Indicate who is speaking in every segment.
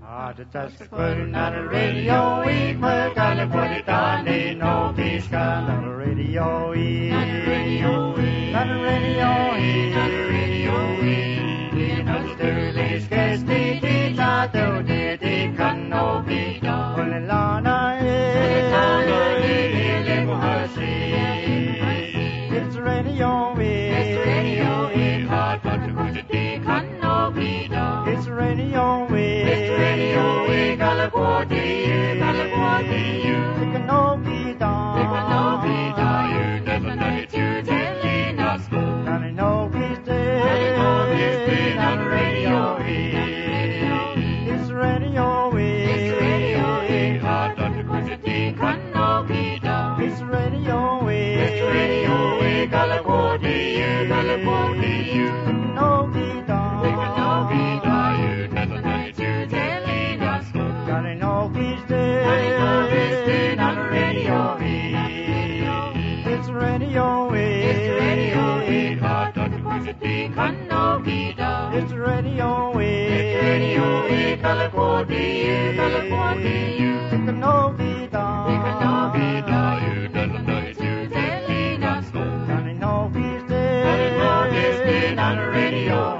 Speaker 1: Just putting on the radio, we put on the put it on, they know this kind of radio, on the radio, on the radio, on the radio, in Australia's case, they did not do, they can no be done. Only Lana, it's radio, hard but to put it, they can no be done. It's radio, California, you can no be done. You never know it, you telling us. And I know he's dead on the radio. It's radio, hard not to put it, can no be done. It's radio, California, you can no be done. You never know it, you telling us. And I know he's dead on the radio. It's radio, hard not to put it, can no be done. It's radio, California, you can no be done. You never know it, you telling us. And I know he's dead on the radio.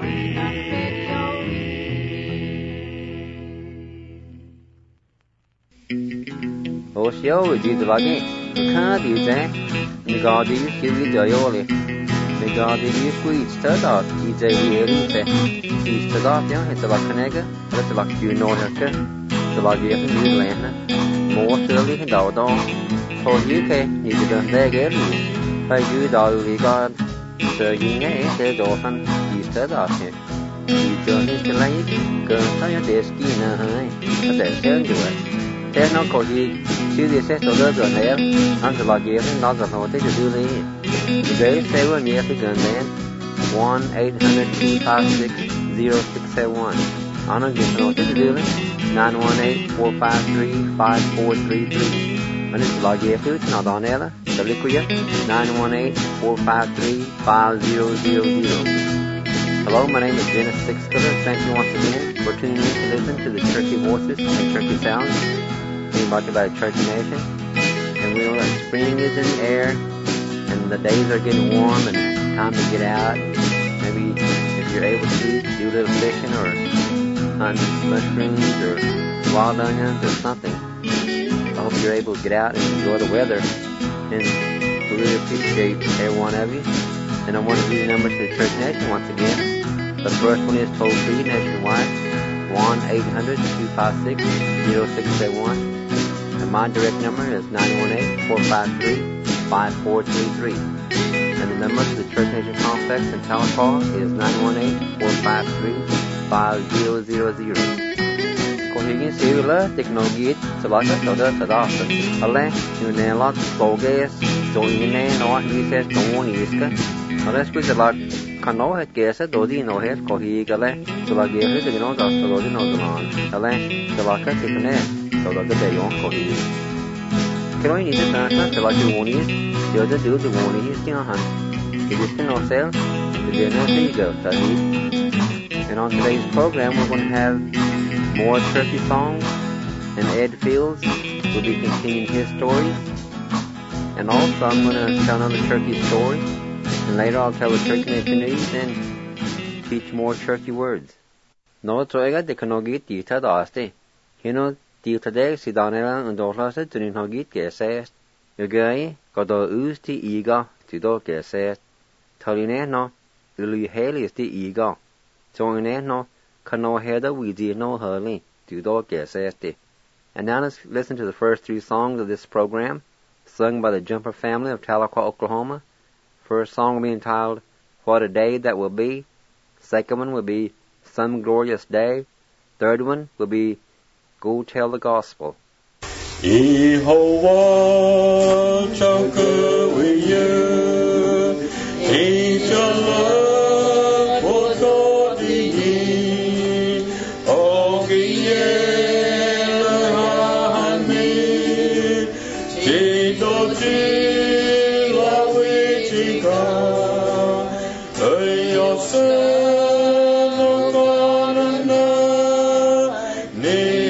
Speaker 2: Osio di Dvagi, Kadi Zan, Nigadi, Kiwi Dioli, Nigadi, Sweet Stada, DJ Elite, East Tadatia, it's a Vacanega, that's a Vacu Norca, the Vagia New Land, more Silly and Dowdon, for UK, you didn't beg early, by you, Dolly God, Sir Ying, said often, East Tadatia. You journey to Lake, go to your desk in a high, but that's tell you it. There's no code to the set of the there, until I give him not the notice to do the very 7 years ago then 1-800-256-0671. On a given notice to do it 918-453-5433. And it's log here food, not on air, the liquid 918-453-5000. Hello, my name is Dennis Sixkiller. Thank you once again for tuning in to listen to the Turkey Voices and Turkey Sounds, being brought to you by the Turkey Nation. And we know that spring is in the air, and the days are getting warm, and time to get out. Maybe if you're able to, do a little fishing or hunt mushrooms or wild onions or something. I hope you're able to get out and enjoy the weather. And we really appreciate every one of you. And I want to give you the number to the Church Nation once again. The first one is toll-free nationwide, 1-800-256-0671. And my direct number is 918-453-5433. And the number to the Church Nation Complex in Tahlequah is 918-453-5000. Kohigin Sivula, Technology, Sabaka, Soda, Sadasa, Ale, Unelot, Bogas, Joine, no, he says, no one is good. Unless we select Kano at Gasa, Dodi, no head, Kohigale, Sabagi, the Gnos, Dodi, no Zaman, Ale, Sabaka, Tikane, so that the day on Kohig. Can we need to turn to like the one is, the other do the one is in a hunt. It is in ourselves, the dinner ego, and on today's program, we're going to have more Turkey songs, and Ed Fields will be continuing his stories. And also I'm going to tell another Turkey story, and later I'll tell the Turkey Nation news and teach more Turkey words. No troiga de kanogit dita daste. Hino dita de sidanela and dorlase to ninhogit gesest. Yogai godo usti iga to do gesest. Taline no ulu heli is the iga. Joine no Kano heda we did no hurling to do gesest. And now let's listen to the first 3 songs of this program, sung by the Jumper family of Tahlequah, Oklahoma. First song will be entitled, What a Day That Will Be. Second one will be, Some Glorious Day. Third one will be, Go Tell the Gospel.
Speaker 3: Yehovah chaka with you. Inshallah. Ne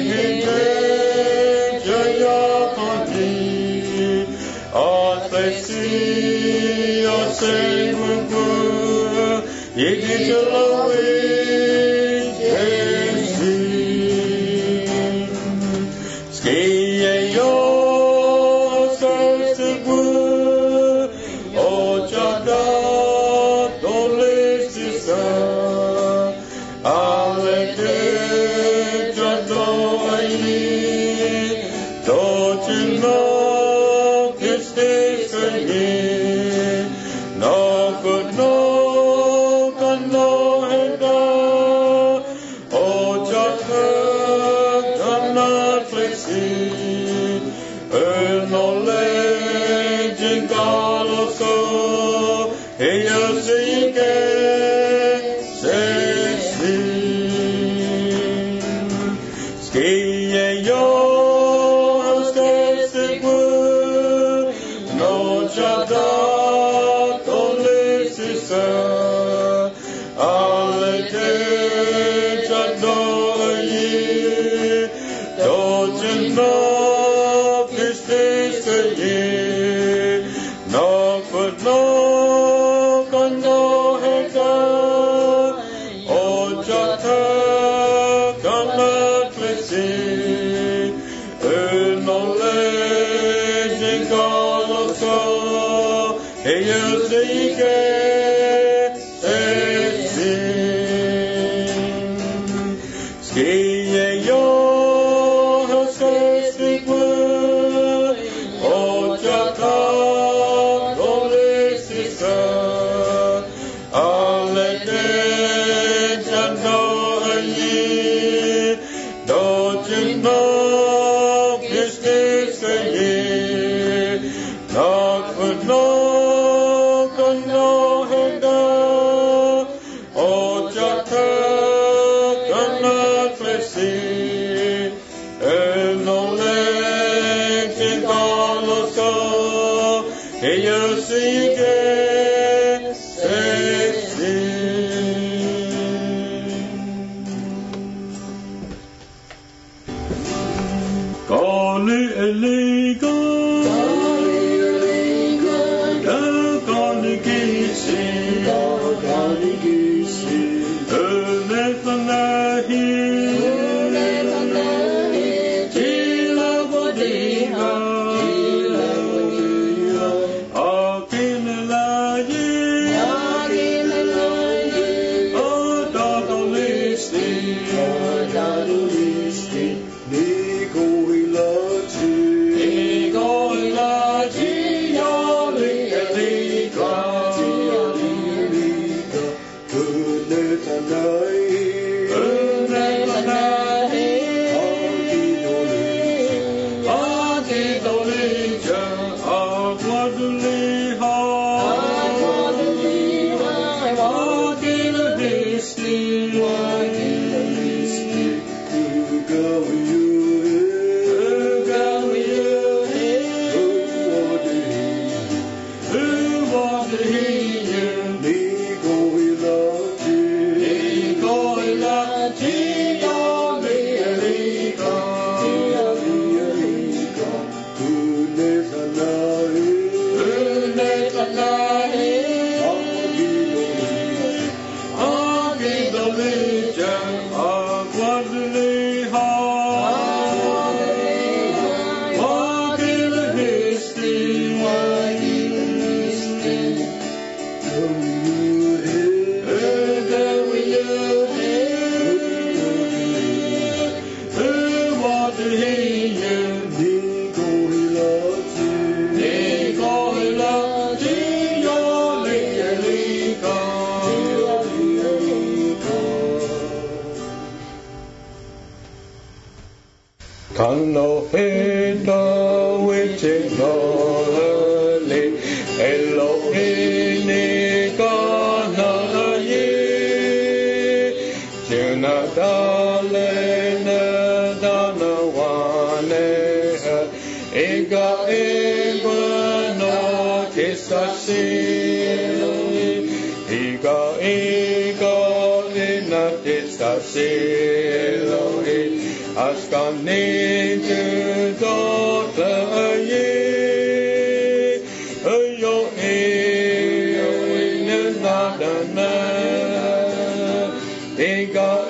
Speaker 3: ega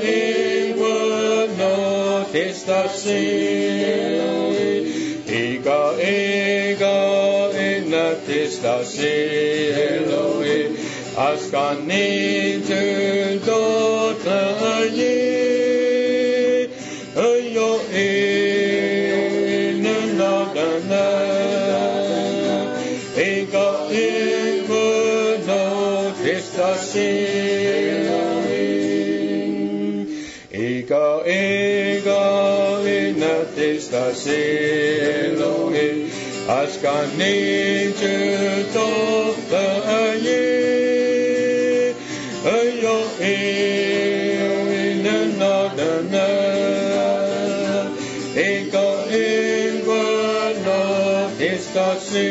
Speaker 3: no testasi ega ena testasi Elohe askani tu dotaye ayo nana ega no testasi ega ena testasi Elohe askani tu dotaye ayo nana ega no testasi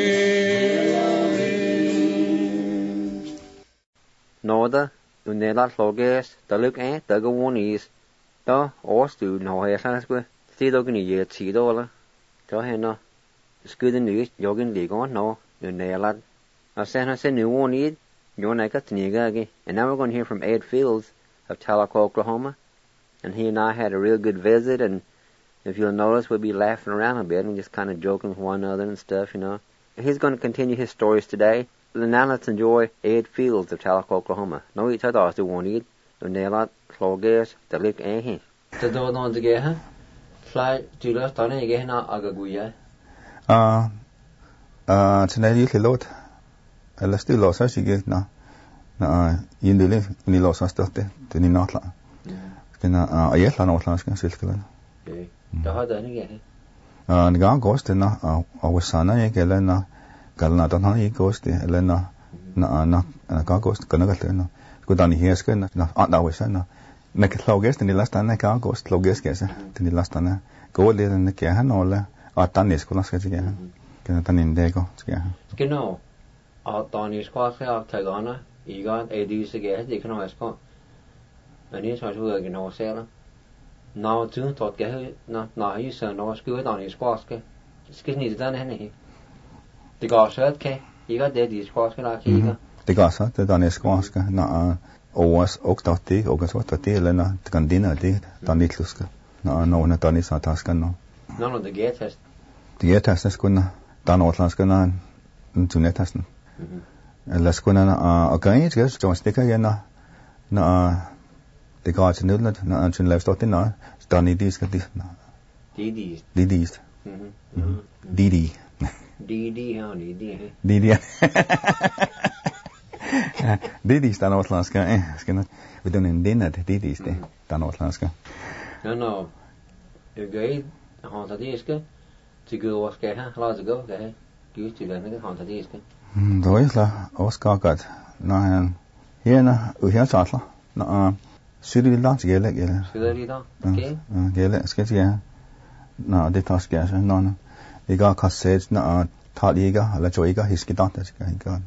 Speaker 2: Noda, unela loges, taluk tagawonis, da årstuen har jeg sannsynlig, stidogen i et sidola, da henne, skudden ut, joggen ligger nå, unela. I sent her send new one eat, you're not got to and now we're going to hear from Ed Fields of Tahlequah, Oklahoma, and he and I had a real good visit, and if you'll notice, we'll be laughing around a bit and just kind of joking with one another and stuff, you know. And he's going to continue his stories today. And now let's enjoy Ed Fields of Tahlequah, Oklahoma. No each other as the one eat, and they lot cloggers, the lick eh. The door on the geha, fly to the stunning again, agaguya.
Speaker 4: Tonight you lot. Eller still loss as you get now. In the live, when you lost us started, then in Notla. A yet on Outlands, Silkland.
Speaker 2: The hard again.
Speaker 4: The gang ghost, and I was sana, Elena, Galnatana, ghost, Elena, a ghost, Ganagatan. Good on here, skin, not always, no. Make it logest in the last time, I can't ghost, logest, yes, in the last time. Go there in the Kahan or Tanis, Kulas again. Can in there go,
Speaker 2: you know. Tony's class of Tagana, you got a deuce again, you can always go. And he's what we're going to sell. Now, too, thought not now, you said no good on his class. Excuse me, done anything. The gosh, okay, you got dead, his class, like you got.
Speaker 4: The gosh, the done his class, no, was Oktati, August what a deal, and the Gandina did, Donitluska. No, not Donis or Tascan.
Speaker 2: None of the gate test.
Speaker 4: The gate test is good, Don Outlanscan and to net testing. Let's go on again, just John Sticker, the gods in Newland, and left out in now, Donny D's got this.
Speaker 2: DD's.
Speaker 4: DD's. DD.
Speaker 2: DD, honey, DD.
Speaker 4: DD. DD's done Outlanska, skin. We don't in dinner, DD's day, done Outlanska.
Speaker 2: No. You're great, Haunted Iska, to go was Gaha, lots ago, okay. Used to the Haunted Iska.
Speaker 4: Då är Oscar gat. Na hierna u helt atla. Na sydlidan gele.
Speaker 2: Sydlidan. Okay.
Speaker 4: Gele skal jeg. Na det tager skal jeg. Nå. Iga kasset na taliga eller joiga hiskidan det skal jeg.
Speaker 2: Ja,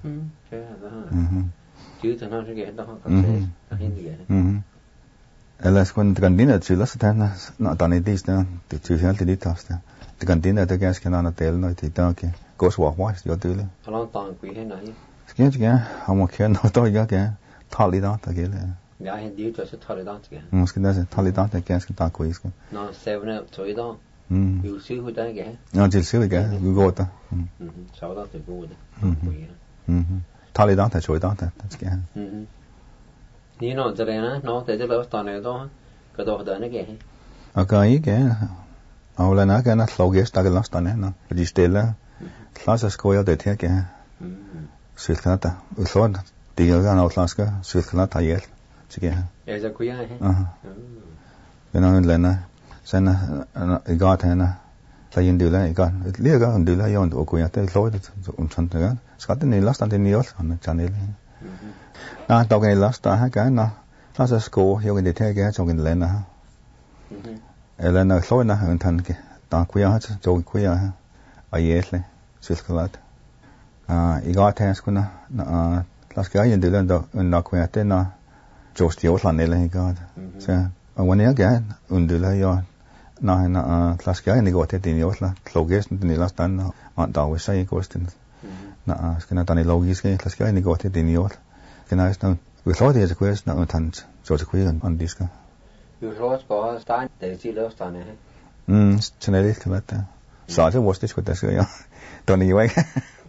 Speaker 2: det har jeg ikke kasset. Hindi.
Speaker 4: Eller skal den dinner til så den na den det der det til helt det taste. Det kan dinner det ganske na del når det der okay. Goes walk wise, you're doing.
Speaker 2: How long time we had now?
Speaker 4: Skin again, I'm okay, no, don't you again. Tally down again.
Speaker 2: Yeah, I had you just a tally down again.
Speaker 4: Skin does it, tally down again, skin dark ways.
Speaker 2: No, 7 up to it down. You'll see who that again.
Speaker 4: No, just see again, you go there.
Speaker 2: So that's the good.
Speaker 4: Tally down, that's way down, that's again.
Speaker 2: You know, Zarena, no, they did love done it on. Got off done again.
Speaker 4: Okay, again. I'll not get a slow guest, I lost on it, no. But you still. Klasse skoja det her ke. Sylkanata. Uslod. Det er gan outlandska sylkanata hjel. Sige.
Speaker 2: Ja, så kuja he.
Speaker 4: Men han landa. Sen got henne. Så indula ikke. Lige gør indula jo og kuja det slod det sådan der. Skal den last den i også han channel. Nej, dog en last der her gan. Klasse sko jo det her ke så en landa. Eller når slod na han tanke. Der kuja hat så kuja her. Ayesle. Sylkalat. I got has kuna las guy in the land in la quete na just the outland ele god. So when you get undula yo na las guy in got it in outland loges in the last time on da we say question. Na skena tani logis ke las guy in got it in outland. Skena is Vi slår det, at jeg snakker om så til kvæs on disker.
Speaker 2: Vi slår skår stein, det er til løfsterne her.
Speaker 4: Sådan er det, kan det. Så det var det, skulle der skal jeg. Don't you ikke?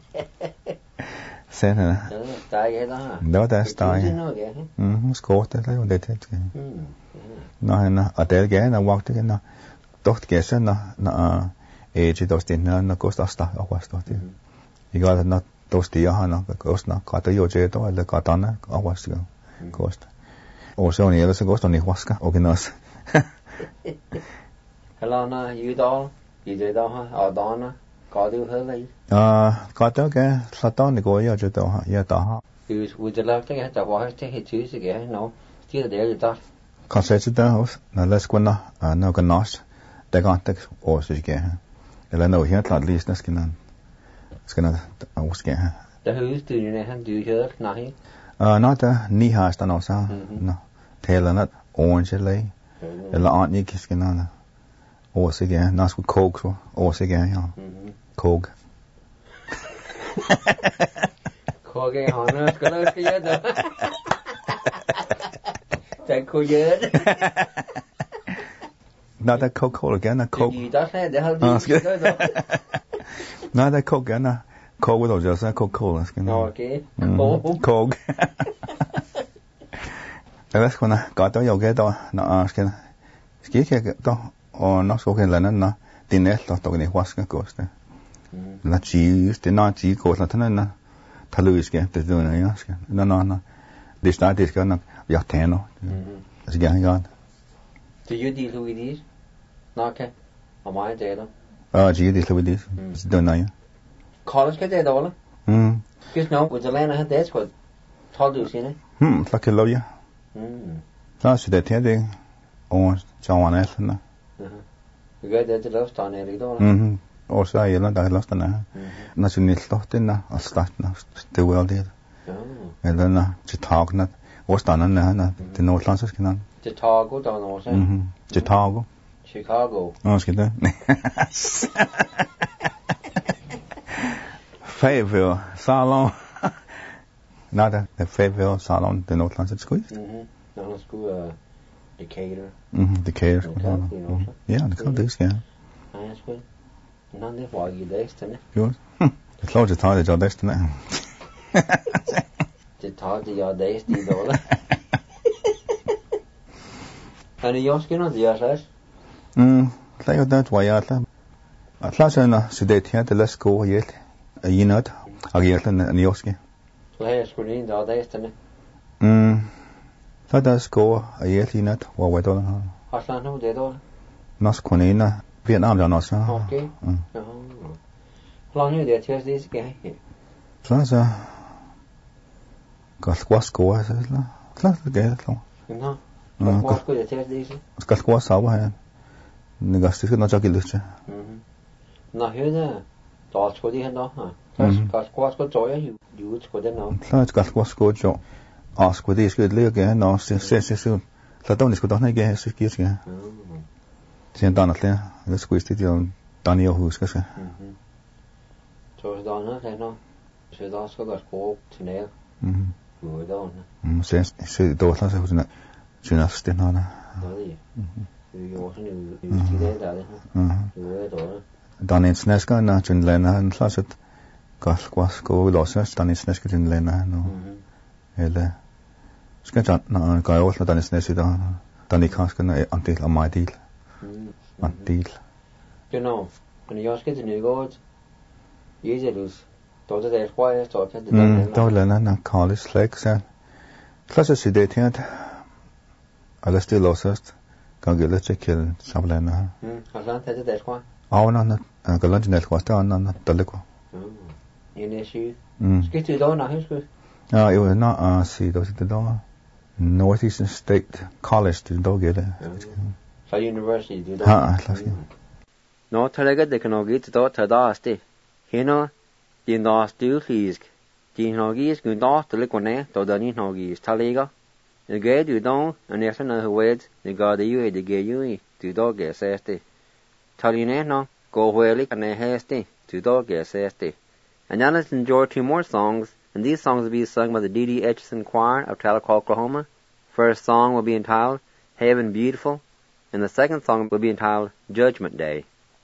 Speaker 4: Sen her.
Speaker 2: Der er ikke heller her.
Speaker 4: Nå, der er steg. Skort, det er jo det, det skal. Nå, han og der gerne, og walked igen, og docht gæsen, når age dostin, når gost asta, og hvad står det. I går, når dosti, og han og gost, når gata jo jeto, eller gatana, og hvad står gost. Og så ellers så gost, og ni huska, og genos.
Speaker 2: Helena, Udal, Ideda, og Dana, gør du heller i?
Speaker 4: Gata, okay, så da ni går, jeg jeto, jeg da har.
Speaker 2: Would you like to get the water to hit you again? No, still there, you thought.
Speaker 4: Kanskje der også, når lad os gå når ganas, der går ikke også ikke her. Eller når helt klart lige skal også her.
Speaker 2: Der hus du jo han du hører nej.
Speaker 4: Nå der ni har der også. Nå. Taler nat orange lay. Eller andet ikke skal når også ikke. Nå skulle coke også ikke ja. Coke.
Speaker 2: Coke han skal du skal jeg da. Det kunne jeg.
Speaker 4: Nå, der er Coca-Cola gerne, Coke.
Speaker 2: Det er der, det har du.
Speaker 4: Nå, der er Coke gerne, Coke, og så er Coca-Cola.
Speaker 2: Okay.
Speaker 4: Coke. Jeg ved sgu, godt, der er jo gæt, når skal ikke der, og nok skal jeg lande, når det er næst, der kan ikke huske gås det. Når cheese, det er når cheese gås, når den er taløske, det er det, jeg skal. Når det starter, det skal nok, jeg tænder. Altså, jeg har
Speaker 2: det er jo de Louis Naka, og mig det
Speaker 4: det Louis det er nej.
Speaker 2: College skal det eller? Just now, with the land I had that's what told you sine.
Speaker 4: Så kan love så det er det, og så var det sådan.
Speaker 2: Vi gør det til løfterne, ikke dog?
Speaker 4: Og så er jeg der løfterne. Nationalt løfterne, og starten, det var det. Eller til tagene, og standerne, det er noget land, så skal man.
Speaker 2: Chicago, der er også.
Speaker 4: Chicago.
Speaker 2: Chicago.
Speaker 4: Skal det? Fayetteville Salon. Nej, det er Fayetteville Salon, det er noget land, så skal
Speaker 2: Nå, der skulle Decatur.
Speaker 4: Decatur. Ja, det kan det, skal jeg.
Speaker 2: Nej, jeg skulle. Nå, det var ikke det, ikke?
Speaker 4: Jo. Jeg tror, det tager det, jeg det, ikke?
Speaker 2: Det tager det, jeg det, ikke? Er det jo skinner det jeg sagde?
Speaker 4: Det er jo det, hvor jeg er. Atlas er så det her det lad gå helt. I nat. Og jeg er en joske.
Speaker 2: Så her skulle ind der dagsterne.
Speaker 4: Så der sko og helt i nat, hvor var det her.
Speaker 2: Har nu det der?
Speaker 4: Nos kunina Vietnam der også.
Speaker 2: Okay. Ja. Hvor nu det til det skal jeg.
Speaker 4: Så godt sko så så. Klart det er klart.
Speaker 2: Nå. Hvor skulle det til det?
Speaker 4: Skal sko så her. Næste skal nok ikke lyst til.
Speaker 2: Nå hører der skulle det hen der. Skal sko tøj jo skulle det nå.
Speaker 4: Så skal jo. Og skulle det skal ligge når se. Så der skulle der ikke så skidt skal. Sen dannet det skulle det jo Daniel husker sig.
Speaker 2: Så der er nå. Så der skal der sko til nær. Jo der.
Speaker 4: Så der så sådan synes det nå.
Speaker 2: Nej. Det er jo sådan en det der. Jo der.
Speaker 4: Daniel snakker når Jyn Lena han så godt sko låses Daniel snakker Jyn Lena nu. Eller skal jeg når går over Daniel snakker der. Daniel kanskje når andel af mig del. Andel.
Speaker 2: Genau. Men jeg skal til Nygaard. Jesus. Då det der tror jeg står til det.
Speaker 4: Der lander college slag så. Klasse sig det her. Alla still låses. Kan jeg lidt til samlerne her.
Speaker 2: Har det der tror jeg.
Speaker 4: Avna galanjnel kwasta anna daleko.
Speaker 2: En syg. Skal du da når husk?
Speaker 4: Ja, jo na se då sitter då. Northeastern State College det då gælder.
Speaker 2: Så university det.
Speaker 4: Ja, klart.
Speaker 2: Nå tager det kan nok ikke då tager der sti. Heno din der stilfisk. Din nogisk kun der det kunne næ då der ni nogisk talega. Det gør du då og næsten noget word det gør det jo det gør jo du då gør sæste. Taline no go where like an haste to dog yes haste. And then let's enjoy 2 more songs And these songs will be sung by the D.D. Etchison Choir of Tahlequah, Oklahoma. First song will be entitled Heaven Beautiful, and the second song will be entitled Judgment Day.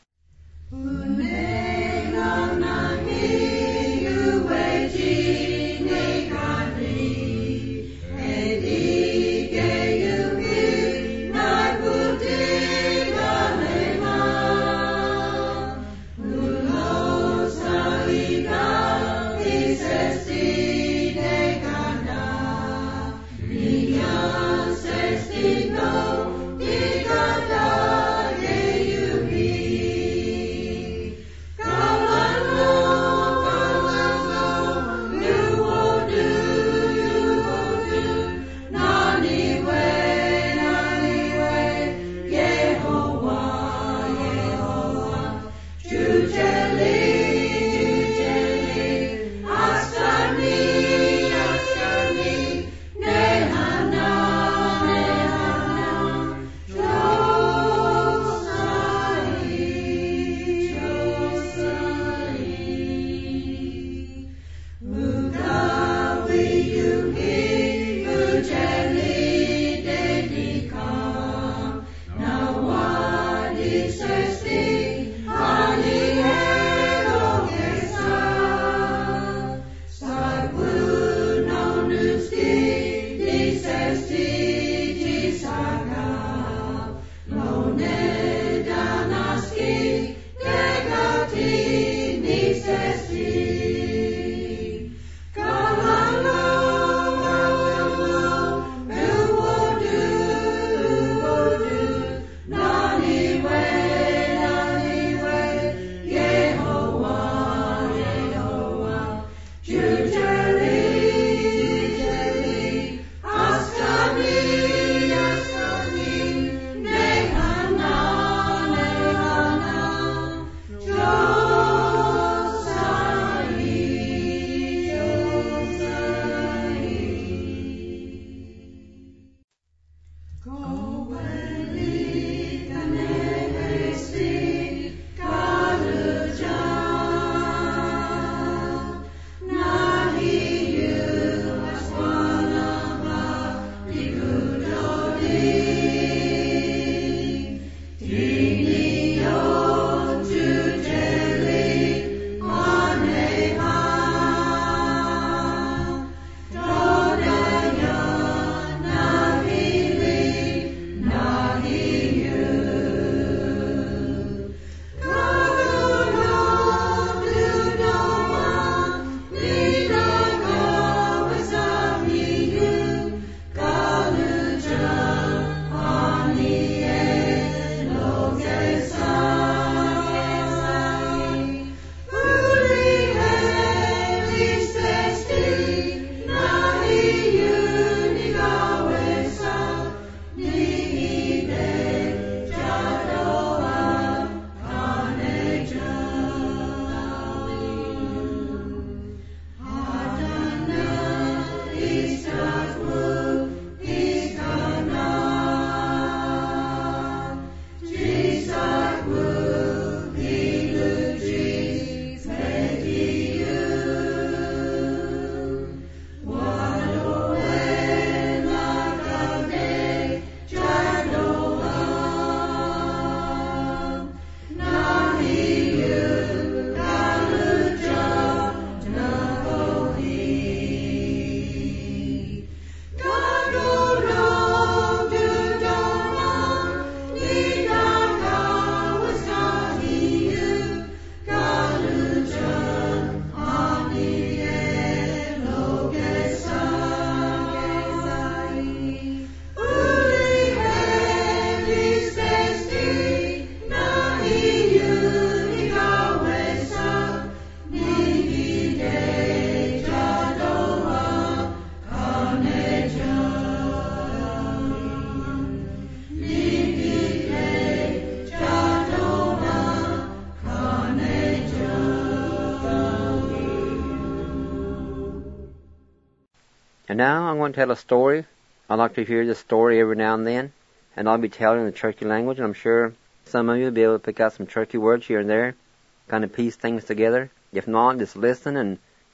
Speaker 2: And now I'm going to tell a story. I like to hear this story every now and then, and I'll be telling in the Cherokee language, and I'm sure some of you will be able to pick out some Cherokee words here and there, kind of piece things together. If not, just listen and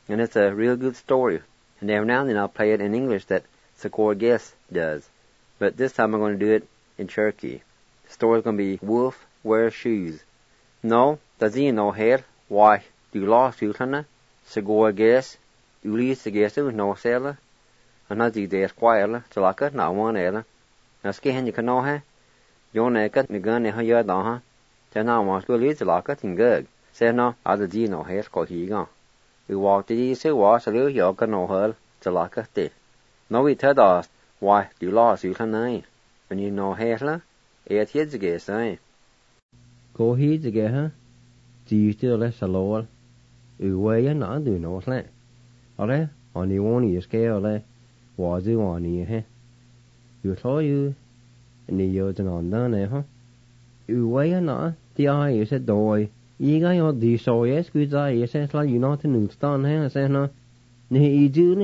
Speaker 2: and it's a real good story. And every now and then I'll play it in English that Sakor Guest does. But this time I'm going to do it in Cherokee. The story's going to be Wolf Wears Shoes. No, does he know here? Why, do lost you, Hannah? Sakor Guest, you leave the guest with no sailor. And not the day squire, so like it, not one ella. Now ski hen you can know her. You're naked, me gun in her yard on her. Then I want to leave the locket in good. Say no, other D no hair, call he gone. We walked the easy wash a little yoke and no her, the locket day. No, we tell us, why, do lost you can name. When you know hair, 8 years ago, say.
Speaker 5: Go he to get her. Do you still less a lower? You way and not do no slant. Alright, on you won't you scale, was you on you, eh? You saw you, and you used on done, huh? You way and not, the eye is a doy. You got your D so yes, good eye, says like you not in Newston, eh? Say no. Ni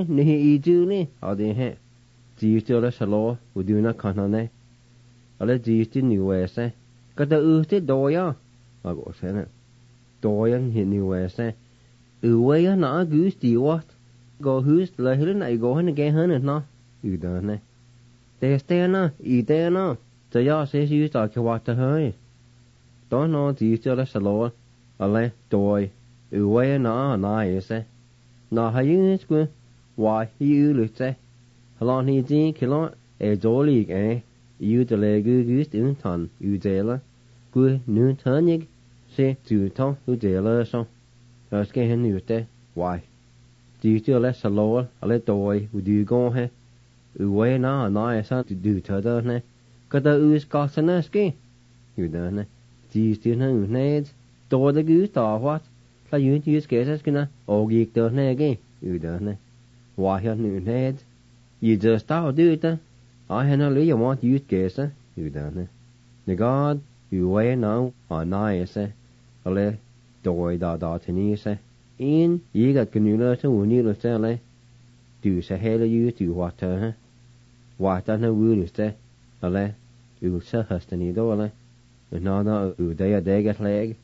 Speaker 5: Julie, or the head. Do you still less a law, would you not come on there? Or let you still new way, say. Got the ooty doya. I go say it. Doyan hit new way, say. You way and not goose, do you what? Go who's the hill I go in again, honey, no? You done it. They stay now, eat there now. So y'all says you start to watch the hurry. Don't know, do you still less a law? A le doy. You way and not, you say. Now, how you good? Why, you look say. How long he think, a jolly, eh? You the leg goose in ton, you jailer. Good new turning, say to talk to jailer so. Let's get him you there. Why? Do you still less a lower, a little boy, would you go here? You way now, I son to do to the got the ooze got a ski. You done it. Do you still know nades? Do the goose or what? Like you use guesses gonna, oh, geek the again. You done it. Why have new nades? You just start do it. I had no you want to use guesses. You done it. The God, you way now, or nigh say, a le, doy da to me say. In, you got canula to when you look say, do say hell you do what huh? Why don't know will say, a le, you say hustin' door, no, you day a day get leg.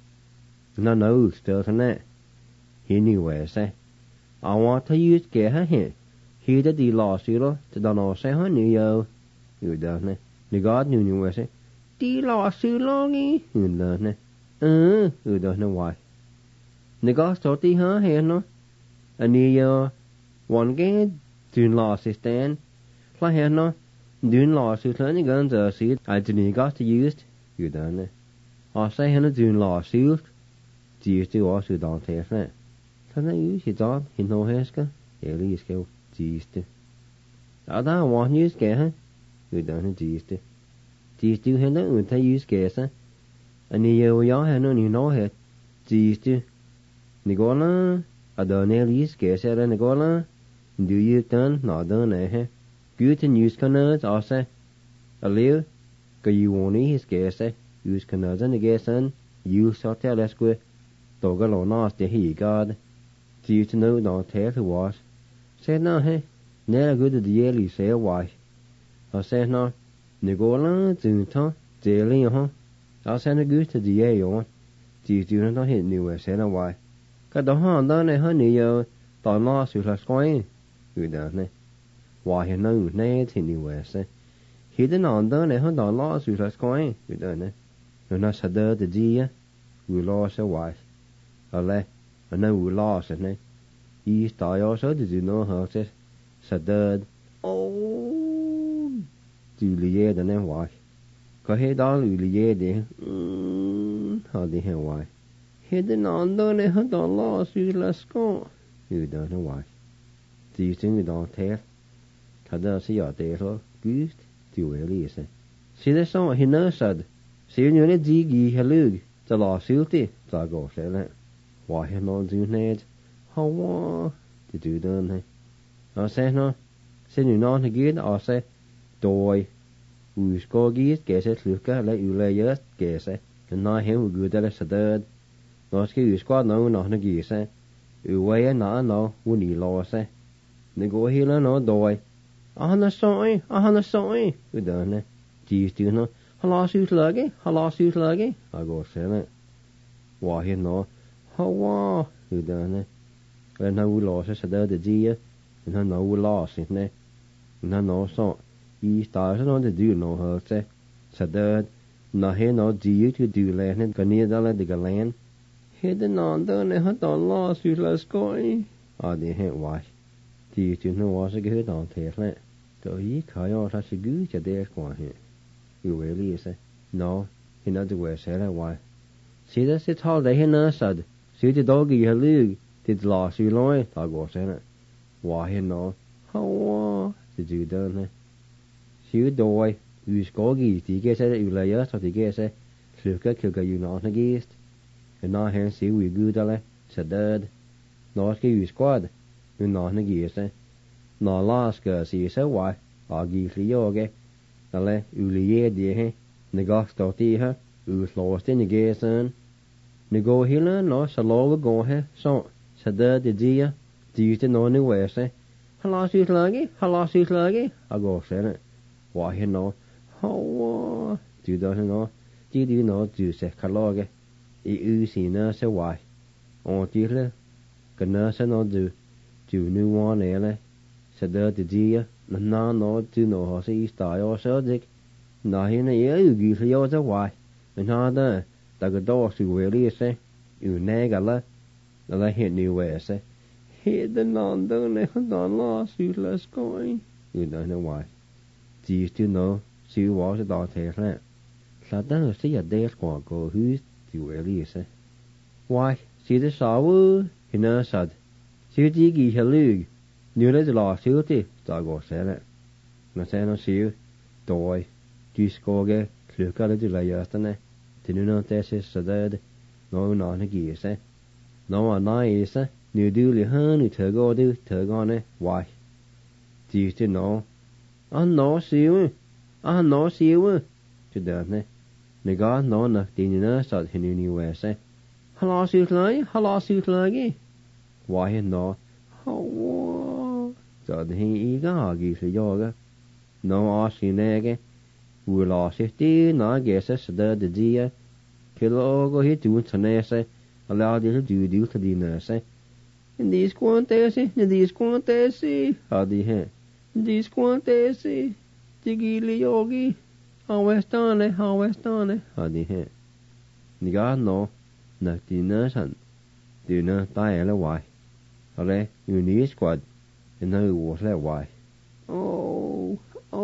Speaker 5: No, still to that. He knew where say, I want to use get her here. He did the lost you, to don't know say honey yo. You done it. The God knew where say, the lost you longy. You done it. You don't know why. The God thought the her here no. And the one game, doing lost his stand. Fly here no. Doing lost you turn the guns or see it. I didn't got to use it. You done it. I say him doing lost you. Do you still also don't take that? Can I use it on? He no heska? Eli is go. Geeste. I don't want you scare her. You done it, geeste. Geeste, you had no tell you scare her. And you had no you know it. Geeste. Nicola, I don't know you scare her, Nicola. Do you done? Not done, eh? Good and use canards, I say. A live. Go you won't eat his scare her. Use canards and the gas son. You saw tell us good. Dog alone asked the he God. Do you to know don't tell who was? Said no, hey. Never good at the yearly say why. I said no. Nicola, do to daily, huh? I said no good to the year on. Do you not hit new I said no why. Got the hand done a honey yo. Don't lost you last coin. You done it. Why he know nay to new I say. He didn't on done a hundred lost you last coin. You done it. You're not so dirty the dear. We lost a wife. Ale, I know we lost it, ne? You start also, did you know how it is? So dead. Oh, Juliet and then why? Có hết đó Juliet đi. How the hell why? He didn't know they had the lost you let's go. You don't know why. Do you think you don't tell? Thật ra sẽ giỏi tệ thôi. Good. Tiểu ấy lý sẽ. See this song he knows said. See you need gì hello. The lost you đi. Ta go sẽ lại. Why he not do need? How did you done hey? I say no. Say you not again. I say doy. We go get guess it look at let you lay just guess it. And now him we good at the third. Nó cái you squad no nó gì say. You way nó nó we need law say. They go here no doy. Nó soi. You done it. Geez do no. How suit luggy? I go say it. Why he no. How you done it? when I will lose the deer, and I know we lost it, ne? And I know so. He started on the do no hurt, say, said, no, he no deer to do land, and go near the land. He did not done it, had on lost you last going. I didn't watch. Do you know what's a good on tail? So he called out as a good at their squad here. You really say, no, he not the way said why. See, that's it all they had said. See the doggy you league, did lost you loin, I go saying it. Why he no? How did you done it? See, doy, you scoggy, the guess it, you lay us, or the guess it, look at you not against. And now here see we good, said dad. No, you squad. You not against it. No, last girl, see, so why? I'll give you yoga. Alle, ulie die, ne gast tot die, lost in the gason. Ne go hille, no, so low go he, so, said the dear, do you know any way, say? Halas you sluggy, I go say it. Why, you know, how, do you know, do you know, do say, Kaloge, you see nurse why? On dear, can nurse no do new one, ele, said the dear. No, do no how see style so dick. No, he you give you the why. And how the dog to really say, you nag a la, hit new way say. Hit the non done lost you less going. You don't know why. Do you still know? See what the dog takes that. So then see a day's go who's you really say. Why, see the shower, he knows said. See diggy halug. Nu er det lost you til, så går det. Når jeg nå sier, døy, du skoger, klukker det du løyøstene, til nu når det er så død, når hun annen giver seg. Når han er seg, nu du li høn, du tøgående, why? Du til nå, nå sier, til dødne. Når jeg nå nok dine nøsad, henne nu er seg. Halas utløy, why nå? Så det he igagi for yoga. No asinege. We lost it na guesses the dia. Kilo hit to tanese. Allow you to do to the nurse. In these quantesi, how the he. These quantesi. Digili yogi. How west on it, how the he. Niga no, not the nurse. Do not die why. Ale, you need squad. And now it was that why. Oh,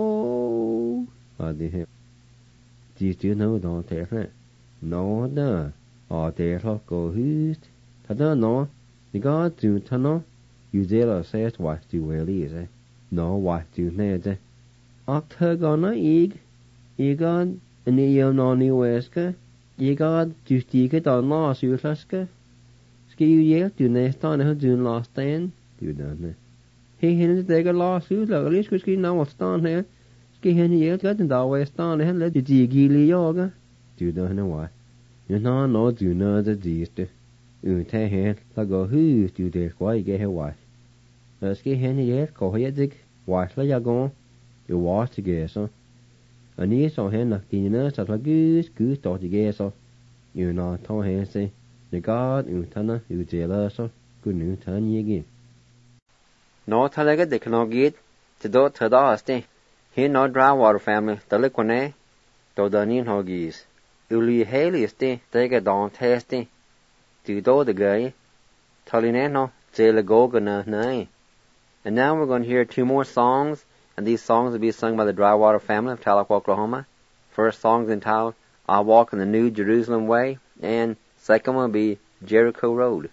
Speaker 5: I did him. Do you still know don't take it? No, there's a go who's. I don't know. The God do tunnel. You dare say what you really is, No, what you need, Octagona egg. You got an eon on you wesker. You got to stick it on lost you lasker. Ski you yet do next on who do last stand. You don't know. He hinted they got lost you, like at least we now what's down here. Ski hen yet got in the way down and let the gilly yoga. You don't know why. You know, do know the deed. You take hand, like go who's do this, why you get her wife. Ski hen yet, go ahead, dig, wife, let you go. You watch together. And you saw him like the nurse at a goose, thought together. You know, told him, say, the God, you turn, you jealous, good new turn ye again.
Speaker 2: No talaga de kano git to do tada aste. He no dry water family dalikone do danin hogis. Uli heli ste take a don testi. To do the guy. Talineno jela gogana nai. And now we're going to hear two more songs, and these songs will be sung by the Dry Water family of Tahlequah, Oklahoma. First song's entitled I'll Walk in the New Jerusalem Way, and second one will be Jericho Road.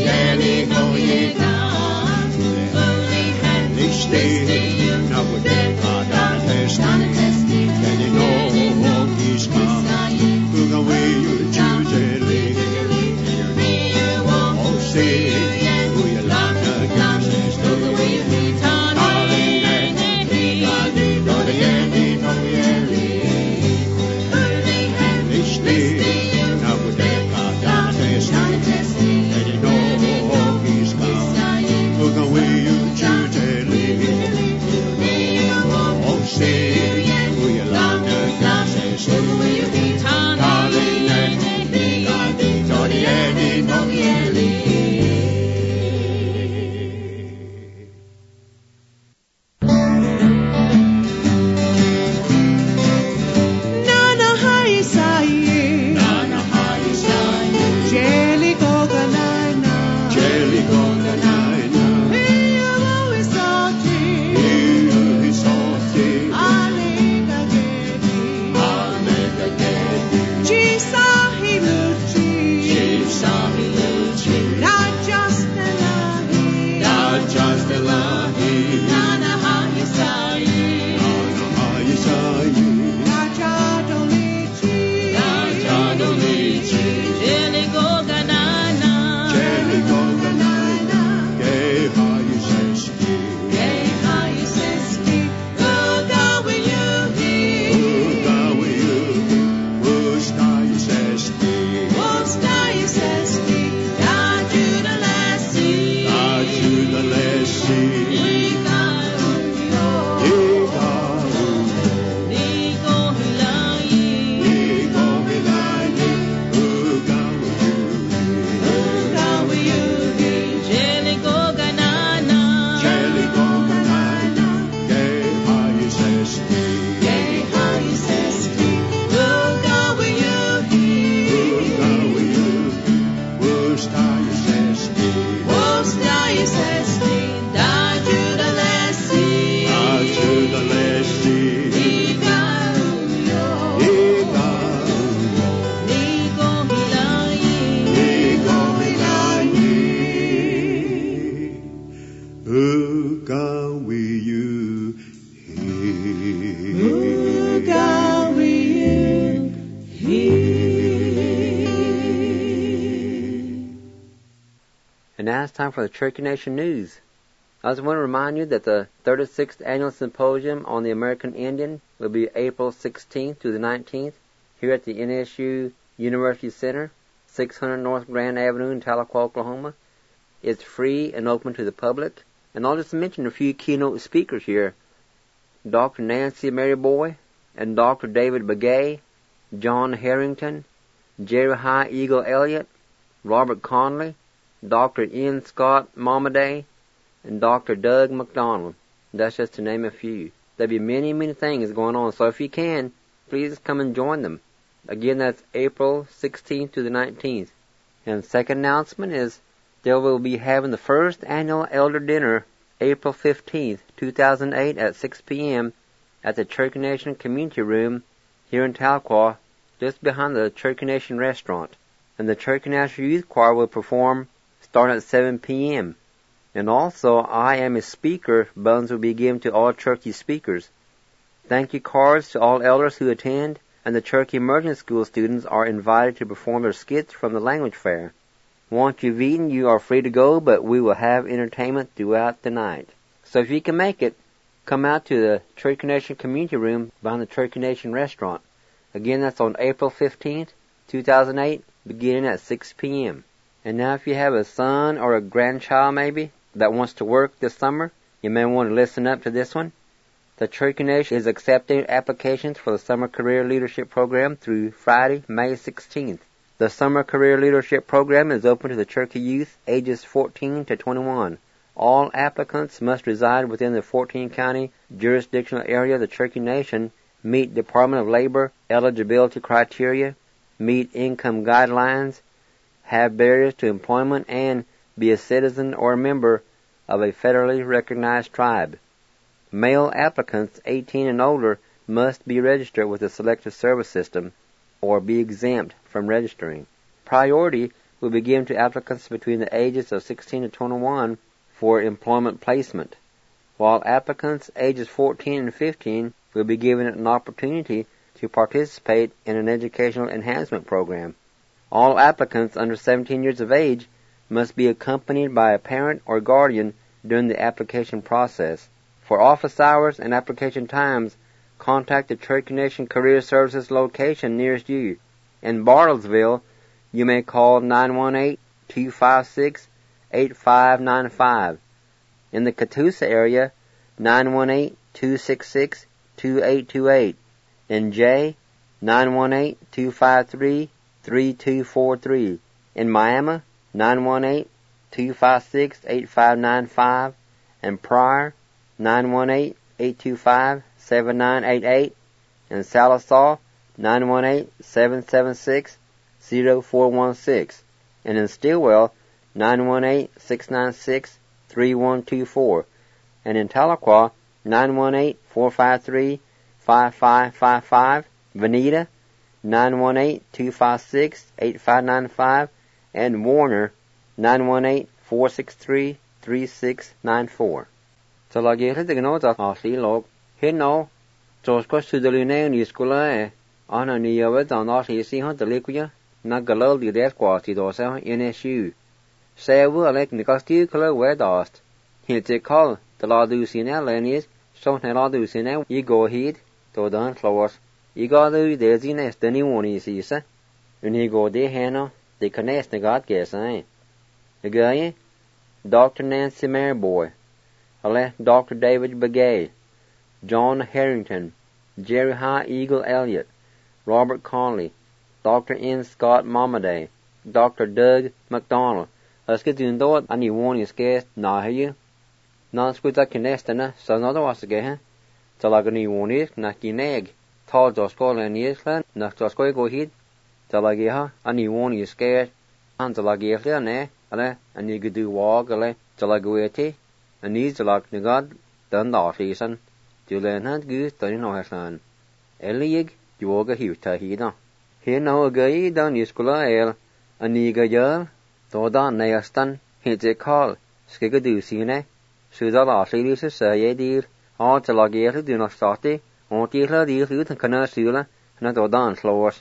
Speaker 3: Stay, now we're
Speaker 2: And now it's time for the Cherokee Nation News. I just want to remind you that the 36th Annual Symposium on the American Indian will be April 16th through the 19th here at the NSU University Center, 600 North Grand Avenue in Tahlequah, Oklahoma. It's free and open to the public. And I'll just mention a few keynote speakers here. Dr. Nancy Maryboy and Dr. David Begay, John Harrington, Jerry High Eagle Elliott, Robert Conley, Dr. Ian Scott Momaday, and Dr. Doug McDonald. That's just to name a few. There'll be many, many things going on, so if you can, please come and join them. Again, that's April 16th to the 19th. And the second announcement is they will be having the first annual Elder Dinner April 15th, 2008 at 6 p.m. at the Cherokee Nation Community Room here in Tahlequah, just behind the Cherokee Nation Restaurant. And the Cherokee National Youth Choir will perform starting at 7 p.m. And also, I am a speaker. Buttons will be given to all Cherokee speakers. Thank you cards to all elders who attend, and the Cherokee Emerging School students are invited to perform their skits from the language fair. Once you've eaten, you are free to go, but we will have entertainment throughout the night. So if you can make it, come out to the Cherokee Nation Community Room behind the Cherokee Nation Restaurant. Again, that's on April 15th, 2008, beginning at 6 p.m. And now if you have a son or a grandchild maybe that wants to work this summer, you may want to listen up to this one. The Cherokee Nation is accepting applications for the Summer Career Leadership Program through Friday, May 16th. The Summer Career Leadership Program is open to the Cherokee youth ages 14 to 21. All applicants must reside within the 14-county jurisdictional area of the Cherokee Nation, meet Department of Labor eligibility criteria, meet income guidelines, have barriers to employment, and be a citizen or a member of a federally recognized tribe. Male applicants 18 and older must be registered with the Selective Service System or be exempt from registering. Priority will be given to applicants between the ages of 16 and 21 for employment placement, while applicants ages 14 and 15 will be given an opportunity to participate in an educational enhancement program. All applicants under 17 years of age must be accompanied by a parent or guardian during the application process. For office hours and application times, contact the Cherokee Nation Career Services location nearest you. In Bartlesville, you may call 918-256-8595. In the Catoosa area, 918-266-2828. In Jay, 918-253-3243. In Miami, 918-256-8595. And Pryor, 918-825-7988. In Sallisaw, 918-776-0416. And in Stillwell, 918-696-3124. And in Tahlequah, 918-453-5555. Veneta, 918-256-8595. And Warner, 918-463-3694. So la ghé the gno ta asli log. He no. So ko sudalune ni skula ana ni yawa ta na si si han delikuya na galal di des kwa ti do sa NSU. Say wo alek ni ka sti kala we dast. He te call the la du sina lenis so na la du sina you go heed to dan flowers. You go do de zines de ni woni si sa. And he go de hano de connect the god guess The guy Dr. Nancy Maryboy, ale Dr. David Begay, John Harrington, Jerry High Eagle Elliott, Robert Conley, Dr. N. Scott Momaday, Dr. Doug McDonald. Askedun dot ani won is guest na you. Non squita kinestana, so another was again. Talagani won is na kineg. Tall Joskol and Yeslan, na Joskoi go hit. Talagiha, ani won is scared. And Talagia ne, ale, and you could do walk, ale, Talagueti, and needs Talag Nigad, done the season. Julian had goose, done no hassan. Eliig, you walk a huge tahida. Here now a guy down Yuskula ale, a nigga girl, though down Neaston, hits a call, skigadu sine, Sudala Silius say dear, all Talagia do not start it, on Tila deal with and canna sula, and at down floors.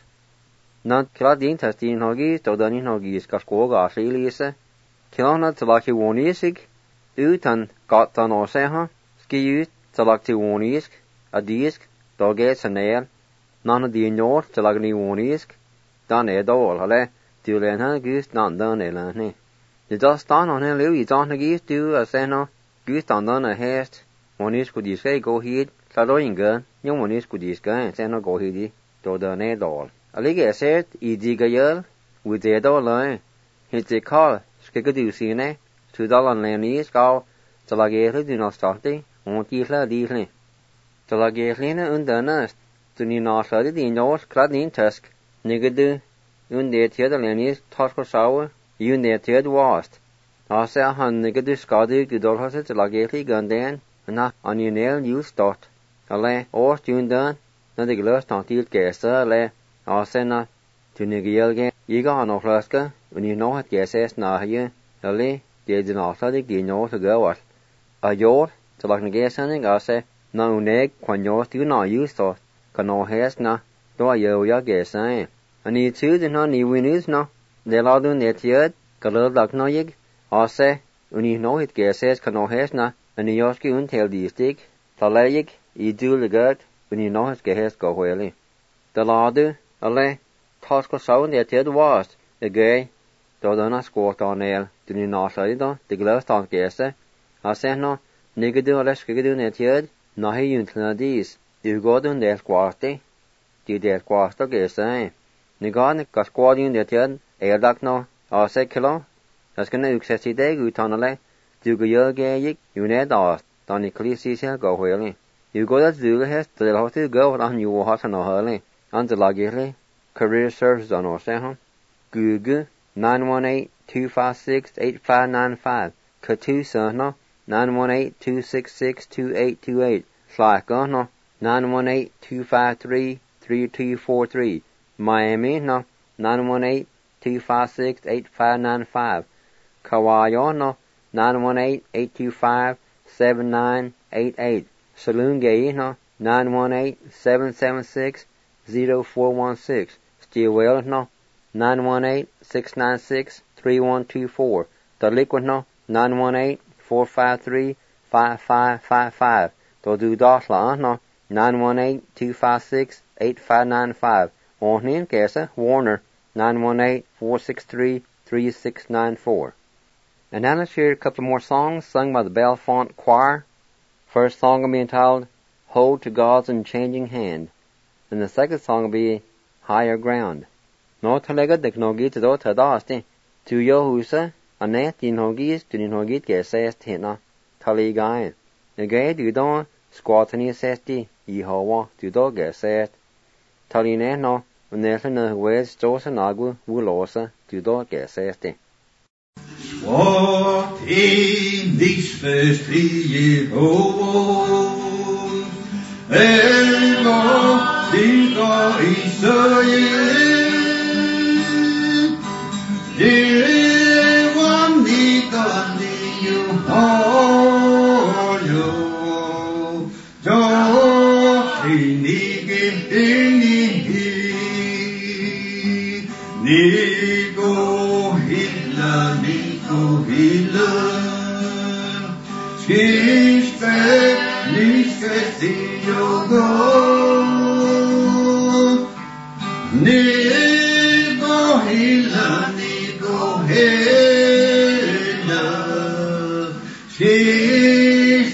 Speaker 2: Not Claudine Tastin Hoggies, Dodani Hoggies, Cascoga Silius, Kilana Talaki Wonisig, Utan got on or seha, ski Talaki Wonisk, a disc, doggets and air. None of the north till agni wonisk, done a doll, ale, till then her goose done done a lane. The dust done on her Louis on the geese do a seno, goose done a haste, wonisk could you say go heed, cladoing gun, young wonisk could you scan, seno go heedy, do the ne doll. A liga said, e digga yell, with the doll line, hit the call, skigadu sine, $2 lanis go, till I get do not start it, won't you la dealing. Till I get lina undone. To ni násleide the Norse Cladin Tusk, Nigadu, Undated Lenis, Tosco Sour, Undated Wast. Asa han Nigadu Scotty, Gudolhas, Lagati Gundan, and not on your nail you start. Ale, or Jundan, not the glass not till Gessa, le, Asena, to Nigilgan, Yiga no Flaska, when you know what Gessas na here, Ale, they did not study the North to go at. A yor, to like Nagasaning, Asa, no neg, when yours do not use thought. Cano has na, do I yo ya guess I. And you too, the no ni winners no. They all do net yet, color like no yig. I say, when you know it guesses cano has na, and you ask you tell the stick. Talayig, you do the gut, when you know his guess go whaley. The law do, ale, Tosco sound that yet was, a gay, do not squat on nail, do you not say do, the glass don't guess I say no, nigga do less do net yet, no he until these. You go down there squatty. Did there squat the guess eh? Nigan got squatting that yet, air duck no, or say kilo. That's gonna excessive day, you tunnel. Do go your gay, you need off, Donny Cleese go whaley. You go that do has to the hotel go on you hot and hurley, and the luggily. Career service on or say, Google 918-256-8595. Katusa no, 918-266-2828. Slack no. 918-253-3243. Miami, no, 918-256-8595. Kauai, no, 918-825-7988. Saloon Gay, no, 918-776-0416. Stillwell, no, 918-696-3124. The Liquid, no, 918-453-5555. The Dudosla, no, 918-256-8595. On Kessa, Warner, 918-463-3694. And now let's hear a couple more songs sung by the Bellefonte Choir. First song will be entitled, Hold to God's Unchanging Hand. And the second song will be, Higher Ground. No talega de knogit do tadasti. To Yohusa, anet din hogis to din hogit gesest hina. Taligain. Negay du don, squatani sesti. Yehovah to dog said, Taline no, Nelson West Joseph Nagu, Wulosa, to dog said.
Speaker 3: What in this first Jehovah, Ego, Dingo, Israel, Dewan, Nika, you Nico Hilla, Niske Siogo, Nico Hilla, Nico Hilla,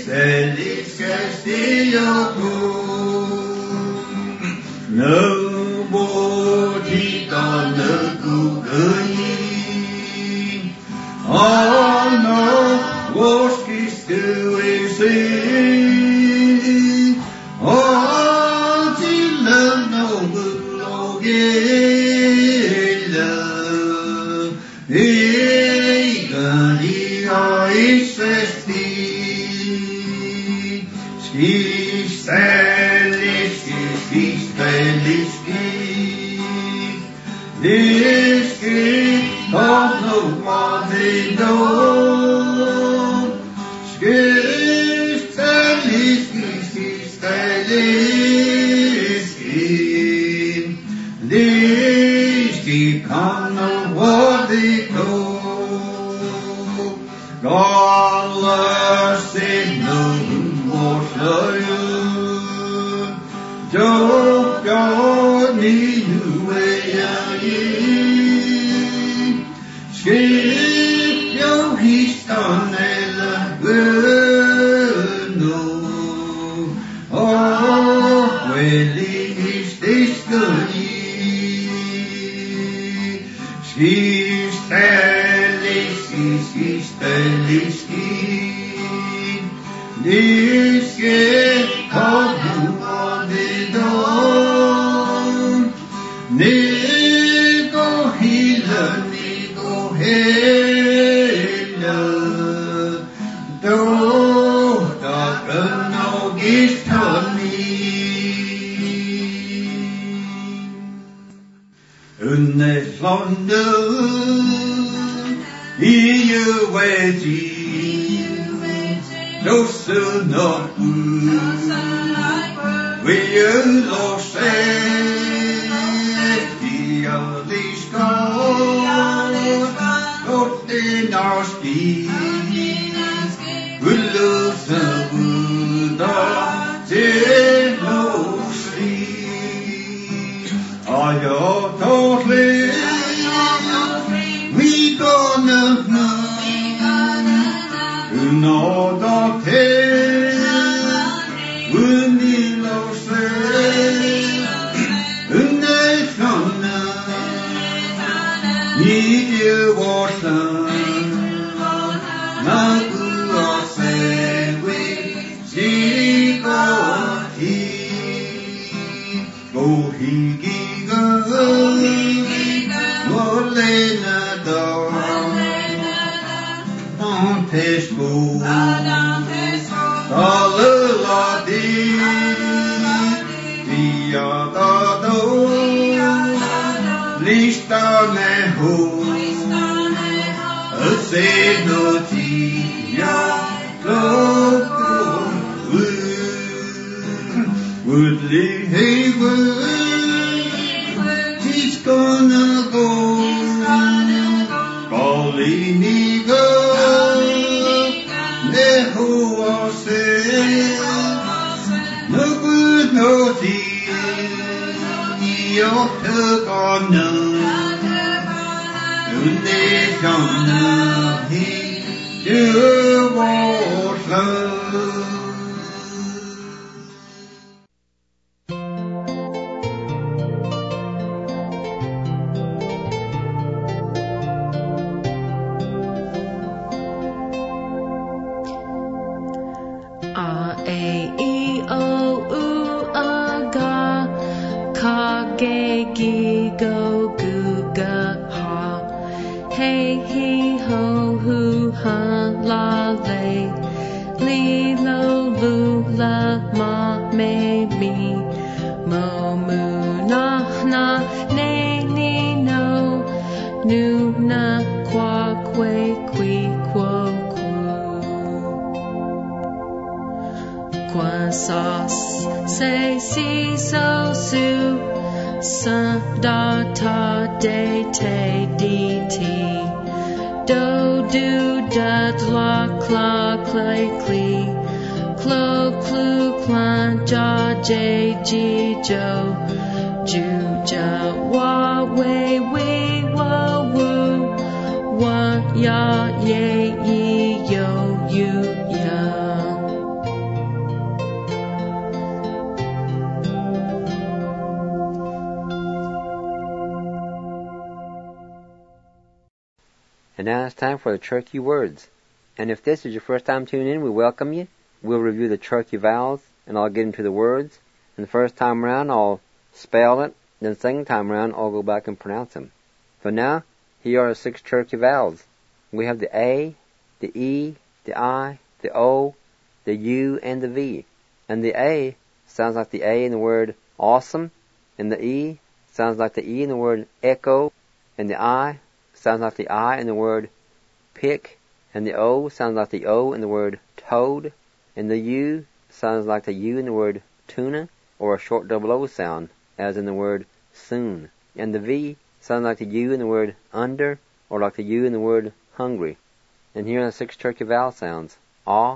Speaker 2: And now it's time for the Cherokee words. And if this is your first time tuning in, we welcome you. We'll review the Cherokee vowels, and I'll get into the words. And the first time around, I'll spell it. Then the second time around, I'll go back and pronounce them. For now, here are the 6 Cherokee vowels. We have the A, the E, the I, the O, the U, and the V. And the A sounds like the A in the word awesome, and the E sounds like the E in the word echo, and the I sounds like the I in the word pick, and the O sounds like the O in the word toad, and the U sounds like the U in the word tuna, or a short double O sound, as in the word soon. And the V sounds like the U in the word under, or like the U in the word hungry. And here are the 6 Cherokee vowel sounds. A,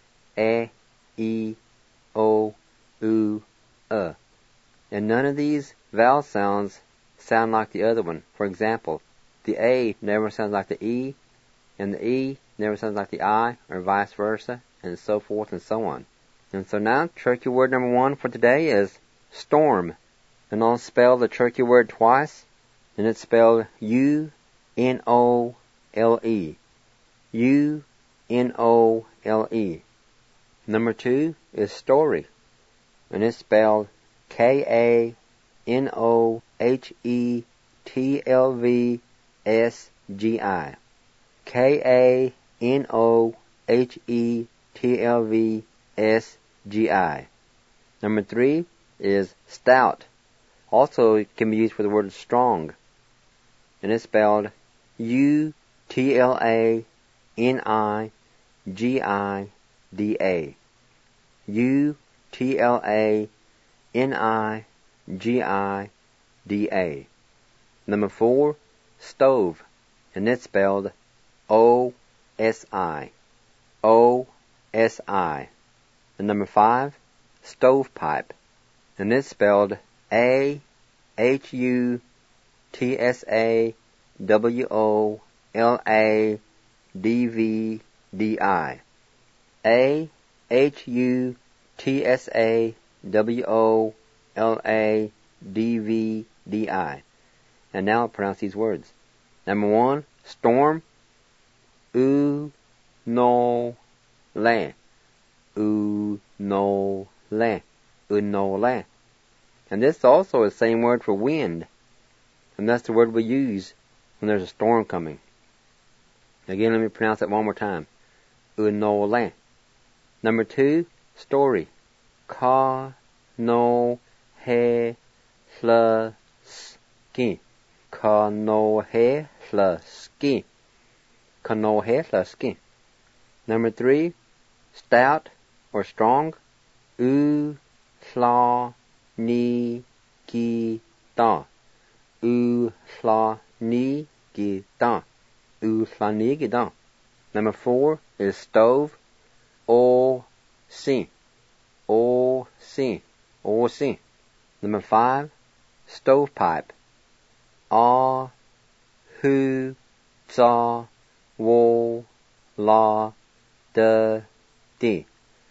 Speaker 2: E, O, U, And none of these vowel sounds sound like the other one. For example, the A never sounds like the E, and the E never sounds like the I, or vice versa, and so forth and so on. And so now, Cherokee word number 1 for today is storm. And I'll spell the Cherokee word twice, and it's spelled U-N-O-L-E. U-N-O-L-E. Number 2 is story, and it's spelled K-A-N-O-H-E-T-L-V-S-G-I. K-A-N-O-H-E-T-L-V-S-G-I. Number 3 is stout. Also, it can be used for the word strong, and it's spelled U-T-L-A-N-I-G-I-D-A. U-T-L-A-N-I-G-I-D-A. Number 4, stove, and it's spelled O-S-I. O-S-I. And number 5, stovepipe, and it's spelled A-H-U-T-S-A-W-O-L-A-D-V-D-I. A-H-U-T-S-A-W-O-L-A-D-V-D-I. And now I'll pronounce these words. Number 1, storm. U-no-le. U-no-le. U-no-le. And this also is the same word for wind. And that's the word we use when there's a storm coming. Again, let me pronounce it one more time. U-no-le. Number 2, story. Ka-no-he-fla-ski. Ka-no-he-fla-ski. Ka-no-he-fla-ski. Number 3, stout or strong. U-fla-ni-ki-ta. U-fla-ni-ki-ta. U-fla-ni-ki-ta. Number 4 is stove. O-si. O-si. O-si. Number 5, stovepipe. A-hu-za-wo-la-da-di.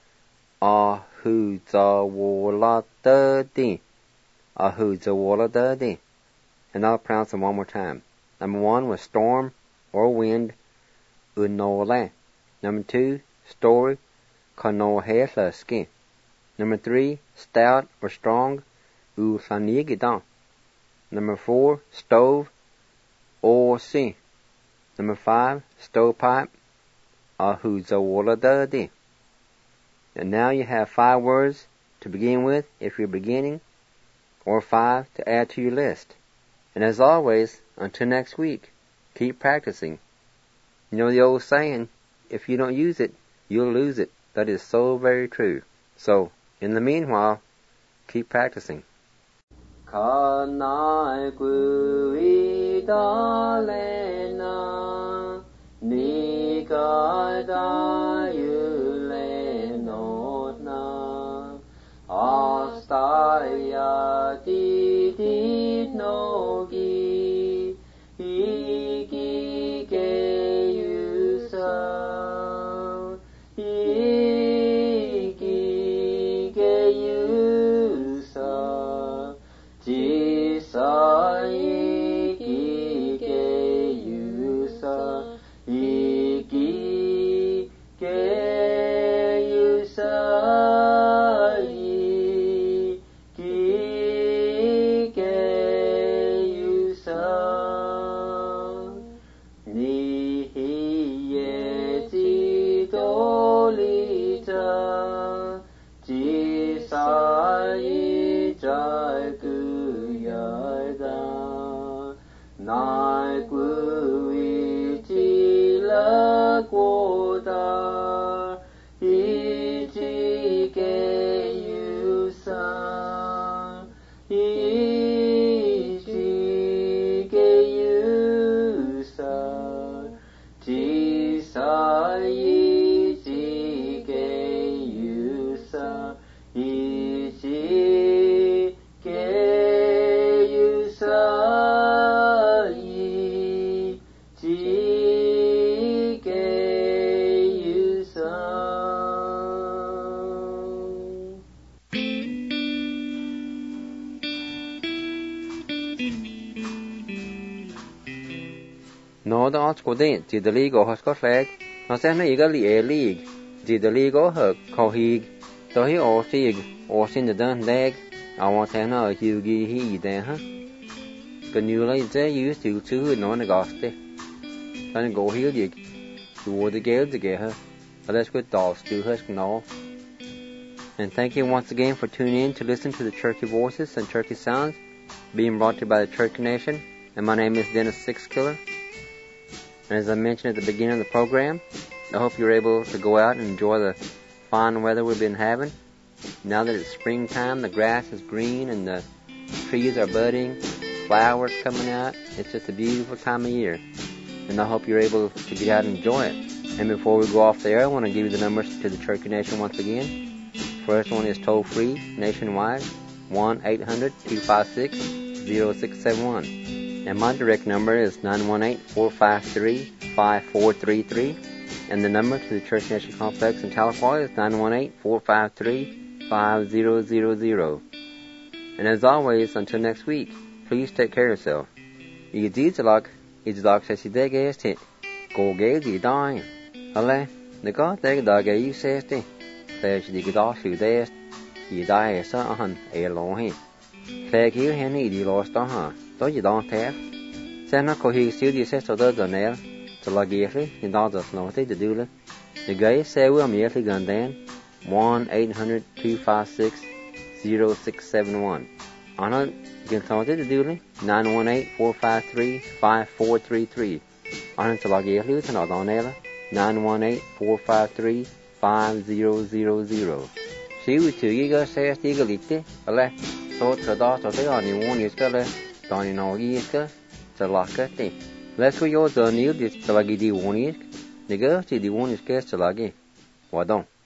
Speaker 2: A-hu-za-wo-la-da-di. A-hu-za-wo-la-da-di. And I'll pronounce them one more time. Number 1 was storm or wind. U-no-le. Number 2, story. Ka-no-he-fla-ski. Number 3, stout or strong. U-fla-ni-ki-ta. Number 4, stove. O-si. Number 5, stovepipe. A-hu-za-wo-la-da-di. And now you have 5 words to begin with if you're beginning, or 5 to add to your list. And as always, until next week, keep practicing. You know the old saying, if you don't use it, you'll lose it. That is so very true. So, in the meanwhile, keep practicing. Kanai-kui-da-le-na, ni-ka-da-yu-le-no-na, astaya-di-di-no-gi, iki-ke-yu-sa, iki-ke-yu-sa, ji-sa-iki-ke-yu-sa, the odds go then, did the league or Husker flag, no sen eagerly a league, did the league or her cohig, so he or sig, or sin the dun leg, I want to know Hughie he then, huh? Can you like they used to two no negaste? Then go here, you wore the gale together, but let's go dogs to Husk no. And thank you once again for tuning in to listen to the Cherokee Voices and Cherokee Sounds, being brought to you by the Cherokee Nation. And my name is Dennis Sixkiller. And as I mentioned at the beginning of the program, I hope you're able to go out and enjoy the fine weather we've been having. Now that it's springtime, the grass is green and the trees are budding, flowers coming out. It's just a beautiful time of year. And I hope you're able to get out and enjoy it. And before we go off the air, I want to give you the numbers to the Cherokee Nation once again. First one is toll-free, nationwide, 1-800-256-0671. And my direct number is 918-453-5433. And the number to the Cherokee Nation Complex in Tahlequah is 918-453-5000. And as always, until next week, please take care of yourself. You did it's like says you dig is it. Go get you dying. Ale, the God take dog you says it. There's the good off you there. You die as a hun, a long him. Take you henny, you lost on her. Don't you don't have? Send a cohe still you says to the nail. To log yearly, you don't just know what to do. The guy say we'll merely gun then. 1-800-256-0671. On it, you can tell it to do 918-453-5433. On it to log yearly with another nail. 918-453-5000. See with you, you go say, stick a little, ale, so to that, so they on you one is gonna, don't you know, you is gonna, to lock it. Let's go your the new, this to like the one is, the girl, see the one is cast to like it. What don't?